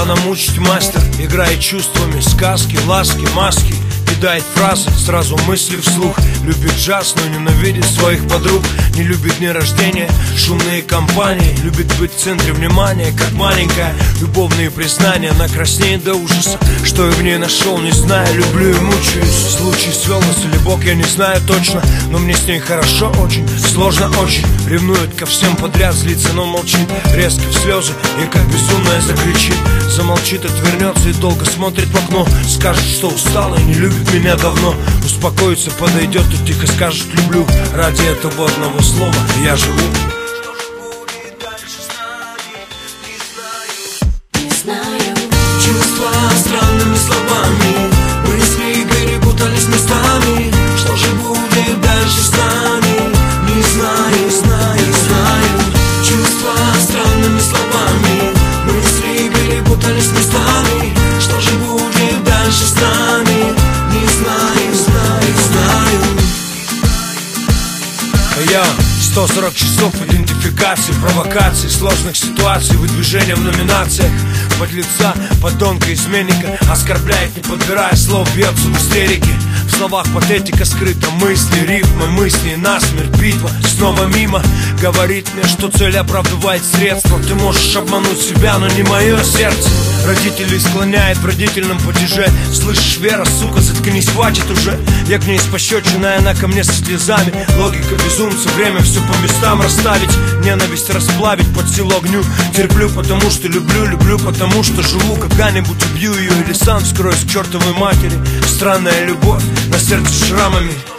Рано мучить мастер, играет чувствами. Сказки, ласки, маски, кидает фразы, сразу мысли вслух. Любит джаз, но ненавидит своих подруг. Не любит дни рождения, шумные компании. Любит быть в центре внимания, как маленькая. Любовные признания, она краснеет до ужаса. Что я в ней нашел, не знаю, люблю и мучаюсь. Случай свел нас или Бог, я не знаю точно. Но мне с ней хорошо очень, сложно очень. Ревнует ко всем подряд, злится, но молчит. Резко в слезы и как безумная закричит. Замолчит, отвернется и долго смотрит в окно. Скажет, что устала и не любит меня давно. Успокоится, подойдет и тихо скажет люблю. Ради этого одного слова я живу. Чувства странными словами, мысли перепутались местами. Что же будет дальше с нами? Не знаю, знаю, знаю. Чувства странными словами, мысли перепутались местами. Что же будет дальше с нами? Не знаю, знаю, знаю. Я 140 часов идентификации, провокаций, сложных ситуаций, выдвижения в номинациях. Подлеца, подонка, изменника оскорбляет, не подбирая слов, бьется в истерике. В словах патетика скрыта, мысли, рифмы, мысли, насмерть, битва снова мимо. Говорит мне, что цель оправдывает средства. Ты можешь обмануть себя, но не мое сердце. Родителей склоняет в родительном падеже. Слышишь, Вера, сука, заткнись, хватит уже. Я к ней с пощечиной, она ко мне со слезами. Логика безумца, время все по местам расставить. Ненависть расплавить под силу огню. Терплю, потому что люблю, люблю, потому что живу. Когда-нибудь убью ее или сам вскроюсь к чертовой матери. Странная любовь на сердце шрамами.